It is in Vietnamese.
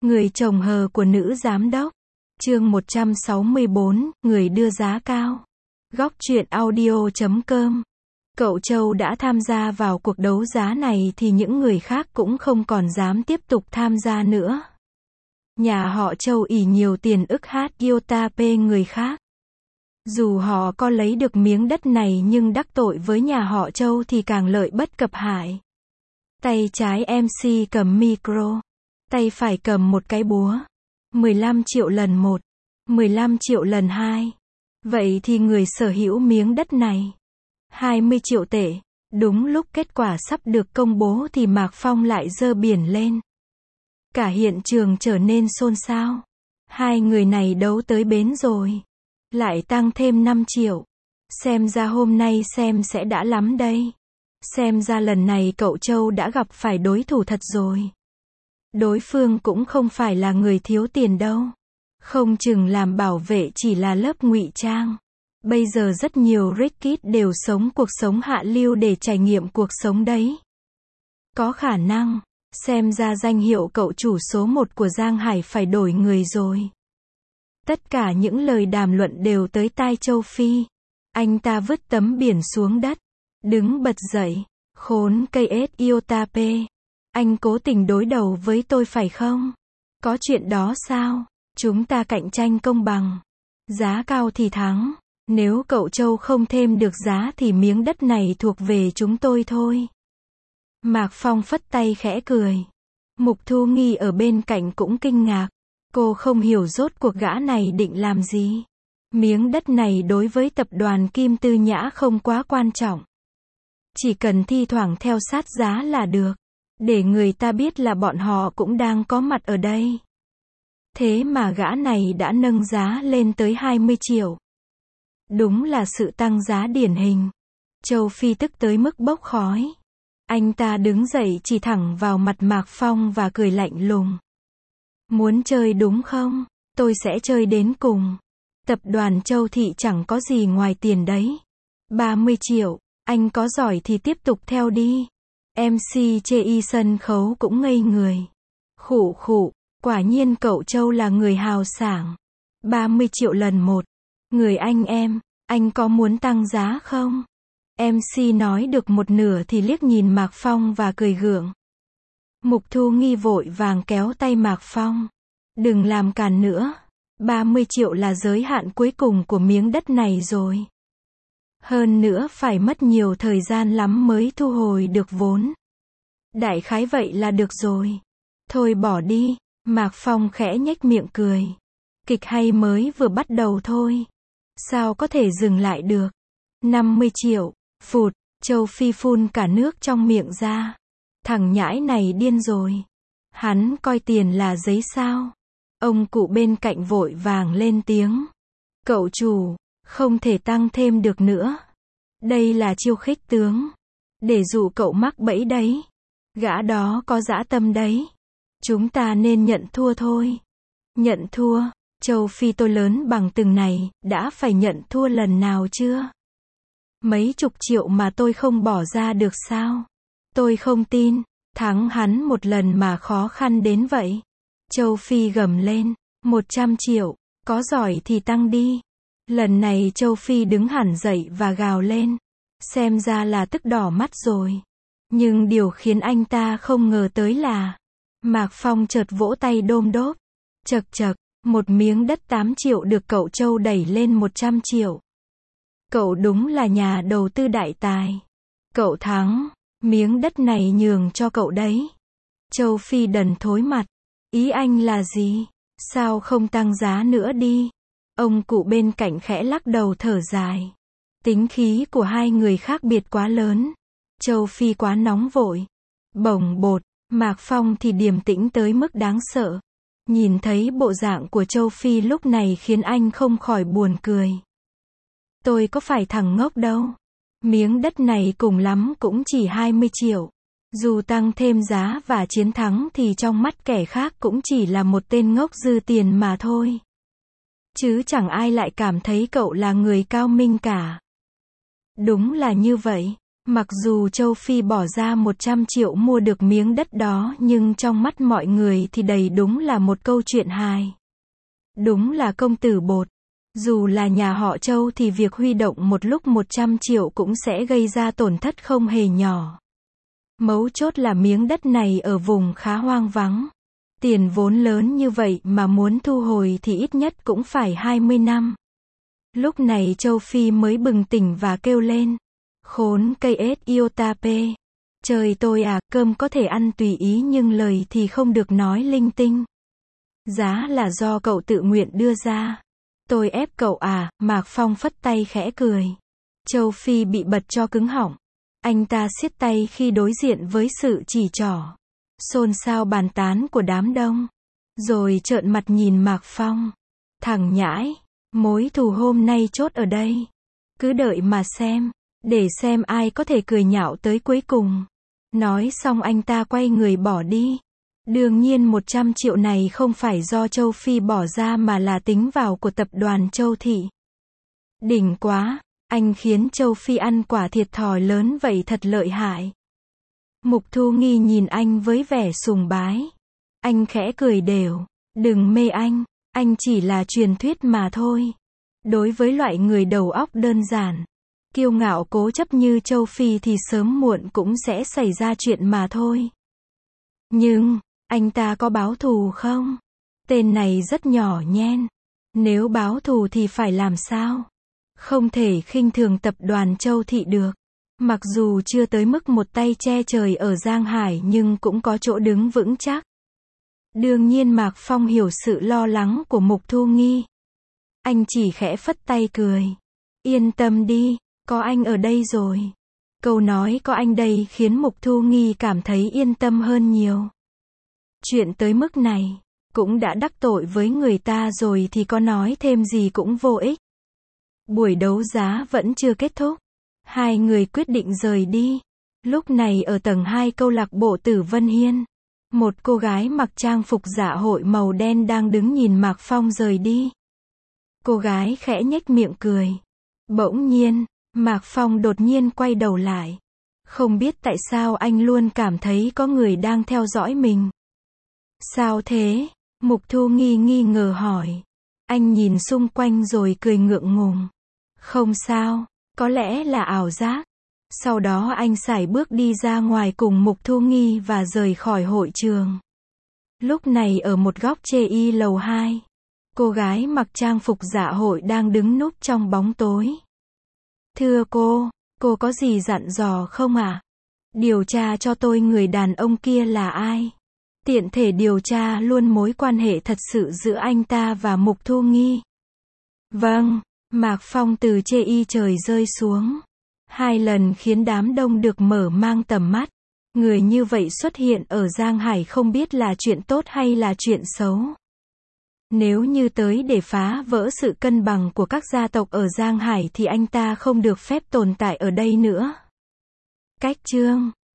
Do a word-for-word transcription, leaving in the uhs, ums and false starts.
Người chồng hờ của nữ giám đốc. Chương một trăm sáu mươi bốn, người đưa giá cao. Góc truyện audio chấm com. Cậu Châu đã tham gia vào cuộc đấu giá này thì những người khác cũng không còn dám tiếp tục tham gia nữa. Nhà họ Châu ỷ nhiều tiền ức hát iota pê người khác. Dù họ có lấy được miếng đất này nhưng đắc tội với nhà họ Châu thì càng lợi bất cập hại. Tay trái em xê cầm micro. Tay phải cầm một cái búa. mười lăm triệu lần một. mười lăm triệu lần hai. Vậy thì người sở hữu miếng đất này. hai mươi triệu tệ. Đúng lúc kết quả sắp được công bố thì Mạc Phong lại giơ biển lên. Cả hiện trường trở nên xôn xao. Hai người này đấu tới bến rồi. Lại tăng thêm năm triệu. Xem ra hôm nay xem sẽ đã lắm đây. Xem ra lần này cậu Châu đã gặp phải đối thủ thật rồi. Đối phương cũng không phải là người thiếu tiền đâu. Không chừng làm bảo vệ chỉ là lớp ngụy trang. Bây giờ rất nhiều Rickit đều sống cuộc sống hạ lưu để trải nghiệm cuộc sống đấy. Có khả năng, xem ra danh hiệu cậu chủ số một của Giang Hải phải đổi người rồi. Tất cả những lời đàm luận đều tới tai Châu Phi. Anh ta vứt tấm biển xuống đất. Đứng bật dậy. Khốn cây ết iota pê. Anh cố tình đối đầu với tôi phải không? Có chuyện đó sao? Chúng ta cạnh tranh công bằng. Giá cao thì thắng. Nếu cậu Châu không thêm được giá thì miếng đất này thuộc về chúng tôi thôi. Mạc Phong phất tay khẽ cười. Mục Thu Nghi ở bên cạnh cũng kinh ngạc. Cô không hiểu rốt cuộc gã này định làm gì. Miếng đất này đối với tập đoàn Kim Tư Nhã không quá quan trọng. Chỉ cần thi thoảng theo sát giá là được. Để người ta biết là bọn họ cũng đang có mặt ở đây. Thế mà gã này đã nâng giá lên tới hai mươi triệu. Đúng là sự tăng giá điển hình. Châu Phi tức tới mức bốc khói. Anh ta đứng dậy chỉ thẳng vào mặt Mạc Phong và cười lạnh lùng. Muốn chơi đúng không? Tôi sẽ chơi đến cùng. Tập đoàn Châu Thị chẳng có gì ngoài tiền đấy. ba mươi triệu, anh có giỏi thì tiếp tục theo đi. em xê chê y sân khấu cũng ngây người. Khụ khụ, quả nhiên cậu Châu là người hào sảng. ba mươi triệu lần một. Người anh em, anh có muốn tăng giá không? em xê nói được một nửa thì liếc nhìn Mạc Phong và cười gượng. Mục Thu Nghi vội vàng kéo tay Mạc Phong. Đừng làm càn nữa. ba mươi triệu là giới hạn cuối cùng của miếng đất này rồi. Hơn nữa phải mất nhiều thời gian lắm mới thu hồi được vốn. Đại khái vậy là được rồi. Thôi bỏ đi. Mạc Phong khẽ nhếch miệng cười. Kịch hay mới vừa bắt đầu thôi. Sao có thể dừng lại được? năm mươi triệu. Phụt. Châu Phi phun cả nước trong miệng ra. Thằng nhãi này điên rồi. Hắn coi tiền là giấy sao? Ông cụ bên cạnh vội vàng lên tiếng. Cậu chủ, không thể tăng thêm được nữa. Đây là chiêu khích tướng. Để dụ cậu mắc bẫy đấy. Gã đó có dã tâm đấy. Chúng ta nên nhận thua thôi. Nhận thua? Châu Phi tôi lớn bằng từng này, đã phải nhận thua lần nào chưa? Mấy chục triệu mà tôi không bỏ ra được sao? Tôi không tin, thắng hắn một lần mà khó khăn đến vậy. Châu Phi gầm lên, một trăm triệu, có giỏi thì tăng đi. Lần này Châu Phi đứng hẳn dậy và gào lên. Xem ra là tức đỏ mắt rồi. Nhưng điều khiến anh ta không ngờ tới là Mạc Phong chợt vỗ tay đôm đốp. Chật chật, một miếng đất tám triệu được cậu Châu đẩy lên một trăm triệu. Cậu đúng là nhà đầu tư đại tài. Cậu thắng, miếng đất này nhường cho cậu đấy. Châu Phi đần thối mặt. Ý anh là gì? Sao không tăng giá nữa đi? Ông cụ bên cạnh khẽ lắc đầu thở dài. Tính khí của hai người khác biệt quá lớn. Châu Phi quá nóng vội. Bồng bột, Mạc Phong thì điềm tĩnh tới mức đáng sợ. Nhìn thấy bộ dạng của Châu Phi lúc này khiến anh không khỏi buồn cười. Tôi có phải thằng ngốc đâu. Miếng đất này cùng lắm cũng chỉ hai mươi triệu. Dù tăng thêm giá và chiến thắng thì trong mắt kẻ khác cũng chỉ là một tên ngốc dư tiền mà thôi. Chứ chẳng ai lại cảm thấy cậu là người cao minh cả. Đúng là như vậy. Mặc dù Châu Phi bỏ ra một trăm triệu mua được miếng đất đó nhưng trong mắt mọi người thì đầy đúng là một câu chuyện hài. Đúng là công tử bột. Dù là nhà họ Châu thì việc huy động một lúc một trăm triệu cũng sẽ gây ra tổn thất không hề nhỏ. Mấu chốt là miếng đất này ở vùng khá hoang vắng. Tiền vốn lớn như vậy mà muốn thu hồi thì ít nhất cũng phải hai mươi năm. Lúc này Châu Phi mới bừng tỉnh và kêu lên. Khốn cây ết Iotape. Trời tôi à, cơm có thể ăn tùy ý nhưng lời thì không được nói linh tinh. Giá là do cậu tự nguyện đưa ra. Tôi ép cậu à, Mạc Phong phất tay khẽ cười. Châu Phi bị bật cho cứng họng. Anh ta siết tay khi đối diện với sự chỉ trỏ. Xôn xao bàn tán của đám đông. Rồi trợn mặt nhìn Mạc Phong. Thằng nhãi, mối thù hôm nay chốt ở đây. Cứ đợi mà xem. Để xem ai có thể cười nhạo tới cuối cùng. Nói xong anh ta quay người bỏ đi. Đương nhiên một trăm triệu này không phải do Châu Phi bỏ ra mà là tính vào của tập đoàn Châu Thị. Đỉnh quá, anh khiến Châu Phi ăn quả thiệt thòi lớn vậy thật lợi hại. Mục Thu Nghi nhìn anh với vẻ sùng bái. Anh khẽ cười đều. Đừng mê anh, anh chỉ là truyền thuyết mà thôi. Đối với loại người đầu óc đơn giản, kiêu ngạo cố chấp như Châu Phi thì sớm muộn cũng sẽ xảy ra chuyện mà thôi. Nhưng, anh ta có báo thù không? Tên này rất nhỏ nhen. Nếu báo thù thì phải làm sao? Không thể khinh thường tập đoàn Châu Thị được. Mặc dù chưa tới mức một tay che trời ở Giang Hải nhưng cũng có chỗ đứng vững chắc. Đương nhiên Mạc Phong hiểu sự lo lắng của Mục Thu Nghi. Anh chỉ khẽ phất tay cười. Yên tâm đi, có anh ở đây rồi. Câu nói có anh đây khiến Mục Thu Nghi cảm thấy yên tâm hơn nhiều. Chuyện tới mức này, cũng đã đắc tội với người ta rồi thì có nói thêm gì cũng vô ích. Buổi đấu giá vẫn chưa kết thúc. Hai người quyết định rời đi. Lúc này ở tầng hai câu lạc bộ Tử Vân Hiên, một cô gái mặc trang phục dạ hội màu đen đang đứng nhìn Mạc Phong rời đi. Cô gái khẽ nhếch miệng cười. Bỗng nhiên, Mạc Phong đột nhiên quay đầu lại. Không biết tại sao anh luôn cảm thấy có người đang theo dõi mình. Sao thế? Mục Thu Nghi nghi ngờ hỏi. Anh nhìn xung quanh rồi cười ngượng ngùng. Không sao, có lẽ là ảo giác. Sau đó anh sải bước đi ra ngoài cùng Mục Thu Nghi và rời khỏi hội trường. Lúc này ở một góc chê y lầu hai, cô gái mặc trang phục dạ hội đang đứng núp trong bóng tối. Thưa cô, cô có gì dặn dò không ạ? À? Điều tra cho tôi người đàn ông kia là ai? Tiện thể điều tra luôn mối quan hệ thật sự giữa anh ta và Mục Thu Nghi. Vâng, Mạc Phong từ chê y trời rơi xuống. Hai lần khiến đám đông được mở mang tầm mắt. Người như vậy xuất hiện ở Giang Hải không biết là chuyện tốt hay là chuyện xấu. Nếu như tới để phá vỡ sự cân bằng của các gia tộc ở Giang Hải thì anh ta không được phép tồn tại ở đây nữa. Cách chương